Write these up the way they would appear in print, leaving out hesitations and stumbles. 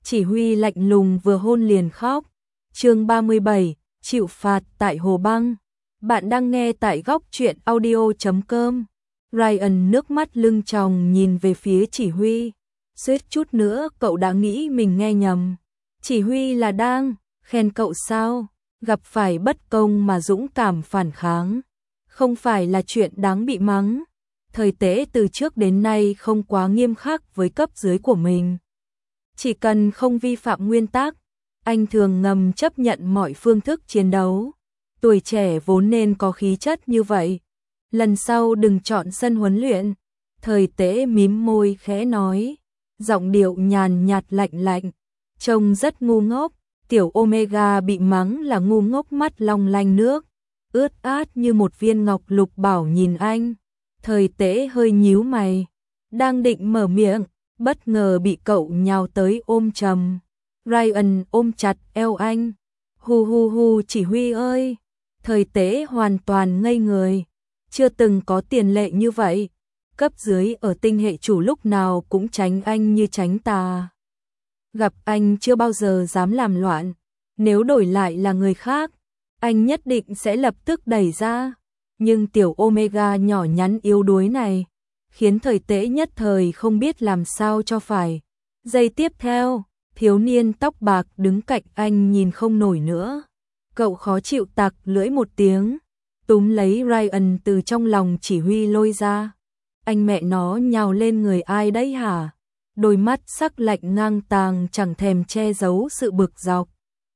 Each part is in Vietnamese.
Chỉ huy lạnh lùng vừa hôn liền khóc. Chương 37, chịu phạt tại Hồ Băng. Bạn đang nghe tại góc truyện audio.com. Ryan nước mắt lưng tròng nhìn về phía chỉ huy. Suýt chút nữa cậu đã nghĩ mình nghe nhầm. Chỉ huy là đang khen cậu sao? Gặp phải bất công mà dũng cảm phản kháng. Không phải là chuyện đáng bị mắng. Thời Tế từ trước đến nay không quá nghiêm khắc với cấp dưới của mình. Chỉ cần không vi phạm nguyên tắc, anh thường ngầm chấp nhận mọi phương thức chiến đấu. Tuổi trẻ vốn nên có khí chất như vậy. Lần sau đừng chọn sân huấn luyện. Thời Tế mím môi khẽ nói, giọng điệu nhàn nhạt lạnh lạnh, trông rất ngu ngốc. Tiểu Omega bị mắng là ngu ngốc, mắt long lanh nước ướt át như một viên ngọc lục bảo nhìn anh. Thời Tế hơi nhíu mày, đang định mở miệng, bất ngờ bị cậu nhào tới ôm chầm. Ryan ôm chặt eo anh. Hu hu hu, chỉ huy ơi. Thời Tế hoàn toàn ngây người, chưa từng có tiền lệ như vậy. Cấp dưới ở tinh hệ chủ lúc nào cũng tránh anh như tránh tà. Gặp anh chưa bao giờ dám làm loạn, nếu đổi lại là người khác, anh nhất định sẽ lập tức đẩy ra. Nhưng tiểu Omega nhỏ nhắn yếu đuối này, khiến Thời Tế nhất thời không biết làm sao cho phải. Giây tiếp theo, thiếu niên tóc bạc đứng cạnh anh nhìn không nổi nữa. Cậu khó chịu tặc lưỡi một tiếng, túm lấy Ryan từ trong lòng chỉ huy lôi ra. Anh mẹ nó nhào lên người ai đấy hả? Đôi mắt sắc lạnh ngang tàng chẳng thèm che giấu sự bực dọc.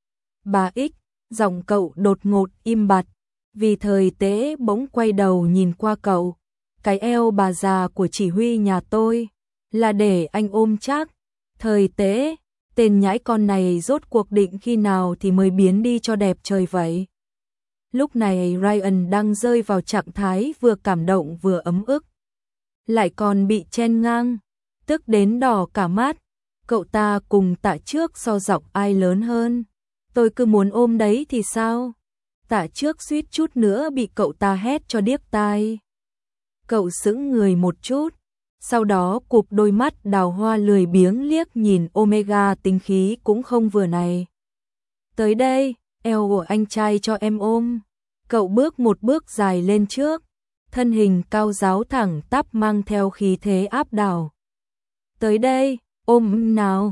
Bà X, giọng cậu đột ngột im bặt, vì Thời Tế bỗng quay đầu nhìn qua cậu. Cái eo bà già của chỉ huy nhà tôi là để anh ôm chắc. Thời Tế, tên nhãi con này rốt cuộc định khi nào thì mới biến đi cho đẹp trời vậy. Lúc này Ryan đang rơi vào trạng thái vừa cảm động vừa ấm ức, lại còn bị chen ngang, tức đến đỏ cả mắt. Cậu ta cùng Tạ Trước so giọng ai lớn hơn. Tôi cứ muốn ôm đấy thì sao? Tạ Trước suýt chút nữa bị cậu ta hét cho điếc tai. Cậu sững người một chút, sau đó cụp đôi mắt đào hoa lười biếng liếc nhìn Omega tính khí cũng không vừa này. Tới đây, eo của anh trai cho em ôm. Cậu bước một bước dài lên trước, thân hình cao ráo thẳng tắp mang theo khí thế áp đảo. Tới đây, ôm nào,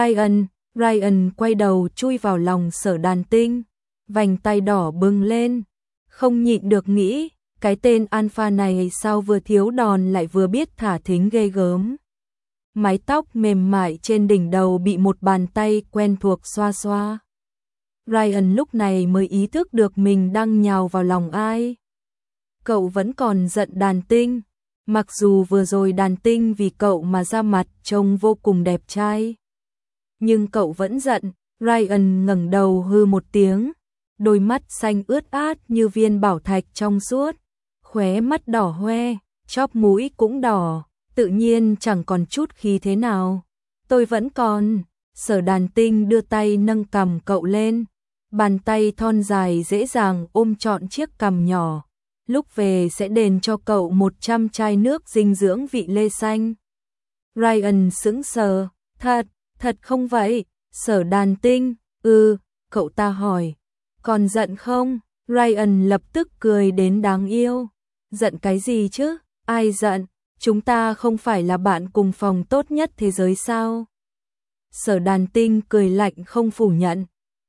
Ryan quay đầu chui vào lòng Sở Đàn Tinh, vành tay đỏ bừng lên, không nhịn được nghĩ, cái tên alpha này sao vừa thiếu đòn lại vừa biết thả thính ghê gớm. Mái tóc mềm mại trên đỉnh đầu bị một bàn tay quen thuộc xoa xoa. Ryan lúc này mới ý thức được mình đang nhào vào lòng ai. Cậu vẫn còn giận Đàn Tinh, mặc dù vừa rồi Đàn Tinh vì cậu mà ra mặt trông vô cùng đẹp trai. Nhưng cậu vẫn giận. Ryan ngẩng đầu hư một tiếng, đôi mắt xanh ướt át như viên bảo thạch trong suốt, khóe mắt đỏ hoe, chóp mũi cũng đỏ, tự nhiên chẳng còn chút khí thế nào. Tôi vẫn còn. Sở Đàn Tinh đưa tay nâng cằm cậu lên, bàn tay thon dài dễ dàng ôm trọn chiếc cằm nhỏ. Lúc về sẽ đền cho cậu 100 chai nước dinh dưỡng vị lê xanh. Ryan sững sờ, thật không vậy? Sở Đàn Tinh, cậu ta hỏi. Còn giận không? Ryan lập tức cười đến đáng yêu. Giận cái gì chứ? Ai giận? Chúng ta không phải là bạn cùng phòng tốt nhất thế giới sao? Sở Đàn Tinh cười lạnh không phủ nhận.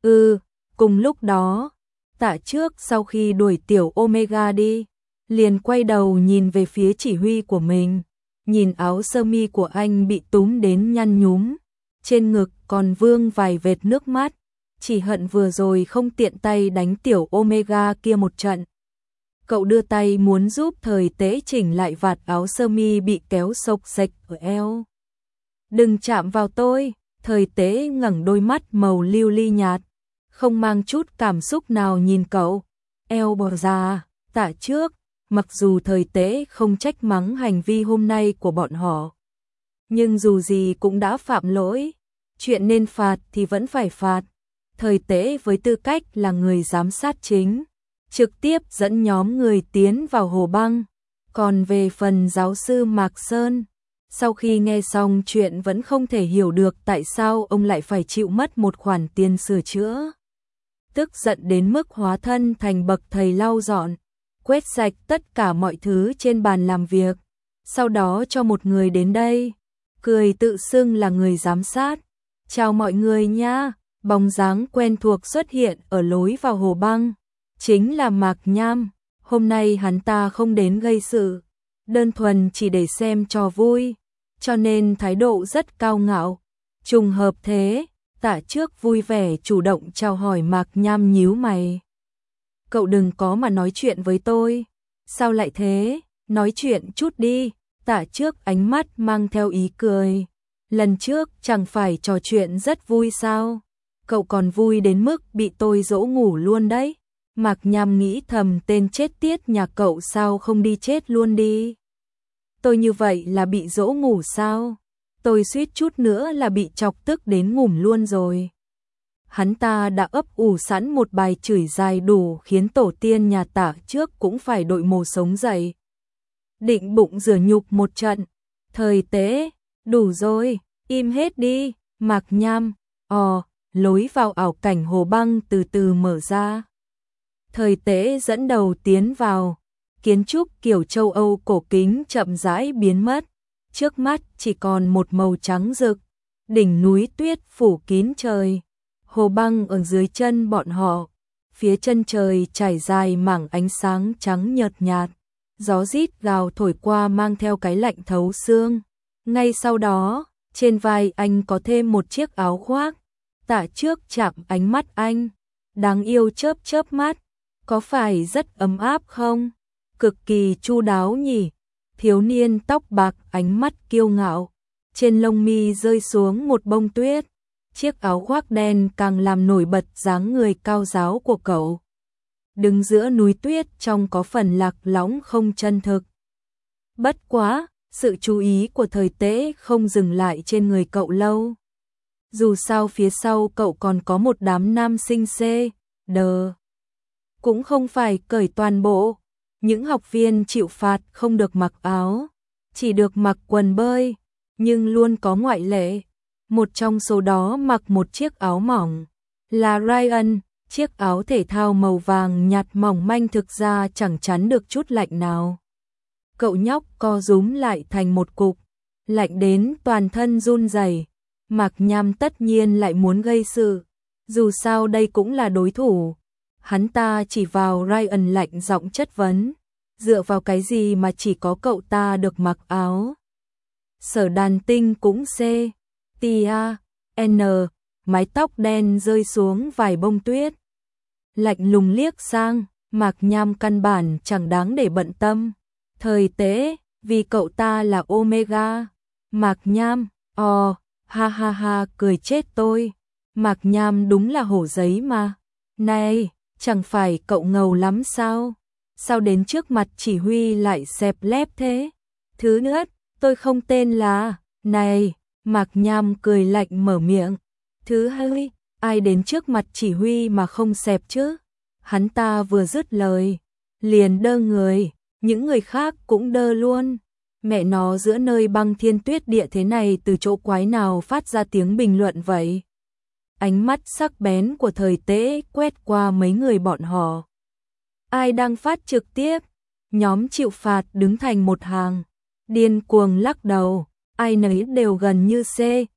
Cùng lúc đó, Tạ Trước sau khi đuổi tiểu Omega đi, liền quay đầu nhìn về phía chỉ huy của mình, nhìn áo sơ mi của anh bị túm đến nhăn nhúm, trên ngực còn vương vài vệt nước mắt, chỉ hận vừa rồi không tiện tay đánh tiểu Omega kia một trận. Cậu đưa tay muốn giúp Thời Tế chỉnh lại vạt áo sơ mi bị kéo xộc xệch ở eo. Đừng chạm vào tôi. Thời Tế ngẩng đôi mắt màu lưu ly nhạt, không mang chút cảm xúc nào nhìn cậu. Eo bò ra. Tạ Trước, mặc dù Thời Tế không trách mắng hành vi hôm nay của bọn họ, nhưng dù gì cũng đã phạm lỗi, chuyện nên phạt thì vẫn phải phạt. Thời Tế với tư cách là người giám sát chính, trực tiếp dẫn nhóm người tiến vào Hồ Băng. Còn về phần giáo sư Mạc Sơn, Sau khi nghe xong chuyện vẫn không thể hiểu được tại sao ông lại phải chịu mất một khoản tiền sửa chữa. Tức giận đến mức hóa thân thành bậc thầy lau dọn, quét sạch tất cả mọi thứ trên bàn làm việc, sau đó cho một người đến đây, cười tự xưng là người giám sát. Chào mọi người nha, bóng dáng quen thuộc xuất hiện ở lối vào hồ băng, chính là Mạc Nham. Hôm nay hắn ta không đến gây sự, đơn thuần chỉ để xem trò vui, cho nên thái độ rất cao ngạo. Trùng hợp thế, Tạ Trước vui vẻ chủ động chào hỏi Mạc Nham nhíu mày. Cậu đừng có mà nói chuyện với tôi. Sao lại thế? Nói chuyện chút đi. Tạ Trước ánh mắt mang theo ý cười. Lần trước chẳng phải trò chuyện rất vui sao? Cậu còn vui đến mức bị tôi dỗ ngủ luôn đấy. Mạc Nham nghĩ thầm, tên chết tiết nhà cậu sao không đi chết luôn đi. Tôi như vậy là bị dỗ ngủ sao? Tôi suýt chút nữa là bị chọc tức đến ngủm luôn rồi. Hắn ta đã ấp ủ sẵn một bài chửi dài đủ khiến tổ tiên nhà Tạ Trước cũng phải đội mồ sống dậy. Định bụng rửa nhục một trận. Thời Tế, đủ rồi, im hết đi. Mạc Nham, lối vào ảo cảnh hồ băng từ từ mở ra. Thời Tế dẫn đầu tiến vào, kiến trúc kiểu châu Âu cổ kính chậm rãi biến mất, trước mắt chỉ còn một màu trắng rực, đỉnh núi tuyết phủ kín trời, hồ băng ở dưới chân bọn họ, phía chân trời trải dài mảng ánh sáng trắng nhợt nhạt, gió rít gào thổi qua mang theo cái lạnh thấu xương. Ngay sau đó, trên vai anh có thêm một chiếc áo khoác. Tạ Trước chạm ánh mắt anh, đáng yêu chớp chớp mắt, có phải rất ấm áp không? Cực kỳ chu đáo nhỉ. Thiếu niên tóc bạc ánh mắt kiêu ngạo, trên lông mi rơi xuống một bông tuyết, chiếc áo khoác đen càng làm nổi bật dáng người cao ráo của cậu. Đứng giữa núi tuyết trông có phần lạc lõng không chân thực. Bất quá, sự chú ý của Thời Tế không dừng lại trên người cậu lâu. Dù sao phía sau cậu còn có một đám nam sinh C.D. Cũng không phải cởi toàn bộ. Những học viên chịu phạt không được mặc áo, chỉ được mặc quần bơi, nhưng luôn có ngoại lệ. Một trong số đó mặc một chiếc áo mỏng, là Ryan, chiếc áo thể thao màu vàng nhạt mỏng manh thực ra chẳng chắn được chút lạnh nào. Cậu nhóc co rúm lại thành một cục, lạnh đến toàn thân run rẩy. Mạc Nham tất nhiên lại muốn gây sự, dù sao đây cũng là đối thủ. Hắn ta chỉ vào Ryan lạnh giọng chất vấn, dựa vào cái gì mà chỉ có cậu ta được mặc áo? Sở Đàn Tinh cũng C.T.A.N, mái tóc đen rơi xuống vài bông tuyết. Lạnh lùng liếc sang, Mạc Nham căn bản chẳng đáng để bận tâm. Thời Tế, vì cậu ta là Omega. Mạc Nham, ha ha ha, cười chết tôi. Mạc Nham đúng là hổ giấy mà. Này, chẳng phải cậu ngầu lắm sao? Sao đến trước mặt chỉ huy lại xẹp lép thế? Thứ nữa, tôi không tên là... Này, Mạc Nham cười lạnh mở miệng. Thứ hai, ai đến trước mặt chỉ huy mà không xẹp chứ? Hắn ta vừa dứt lời, liền đơ người, những người khác cũng đơ luôn. Mẹ nó, giữa nơi băng thiên tuyết địa thế này từ chỗ quái nào phát ra tiếng bình luận vậy? Ánh mắt sắc bén của Thời Tế quét qua mấy người bọn họ. Ai đang phát trực tiếp? Nhóm chịu phạt đứng thành một hàng, điên cuồng lắc đầu, ai nấy đều gần như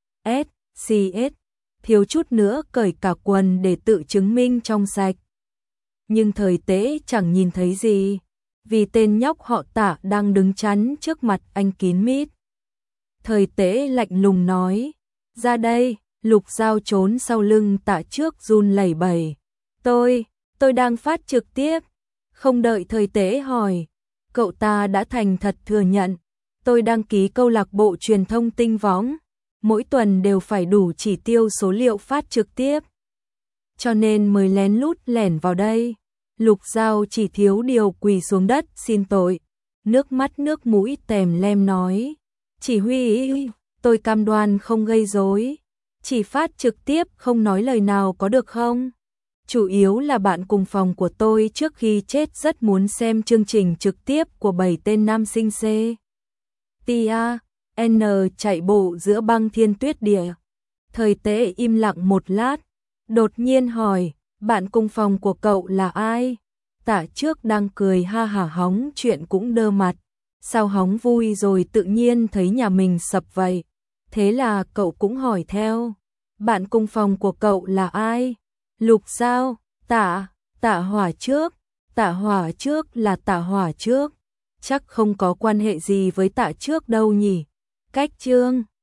CS, thiếu chút nữa cởi cả quần để tự chứng minh trong sạch. Nhưng Thời Tế chẳng nhìn thấy gì, vì tên nhóc họ Tạ đang đứng chắn trước mặt anh kín mít. Thời Tế lạnh lùng nói, ra đây. Lục Giao trốn sau lưng Tạ Trước run lẩy bẩy. Tôi đang phát trực tiếp. Không đợi Thời Tế hỏi, cậu ta đã thành thật thừa nhận. Tôi đăng ký câu lạc bộ truyền thông Tinh Võng. Mỗi tuần đều phải đủ chỉ tiêu số liệu phát trực tiếp. Cho nên mới lén lút lẻn vào đây. Lục Giao chỉ thiếu điều quỳ xuống đất xin tội. Nước mắt nước mũi tèm lem nói. Chỉ huy, tôi cam đoan không gây rối. Chỉ phát trực tiếp không nói lời nào có được không? Chủ yếu là bạn cùng phòng của tôi trước khi chết rất muốn xem chương trình trực tiếp của 7 tên nam sinh C.T.A. N chạy bộ giữa băng thiên tuyết địa. Thời Tế im lặng một lát, đột nhiên hỏi, bạn cùng phòng của cậu là ai? Tạ Trước đang cười ha hả hóng chuyện cũng đơ mặt. Sao hóng vui rồi tự nhiên thấy nhà mình sập vậy? Thế là cậu cũng hỏi theo. Bạn cùng phòng của cậu là ai? Lục sao? Tạ Hỏa Trước. Tạ Hỏa Trước là Tạ Hỏa Trước. Chắc không có quan hệ gì với Tạ Trước đâu nhỉ? Cách Chương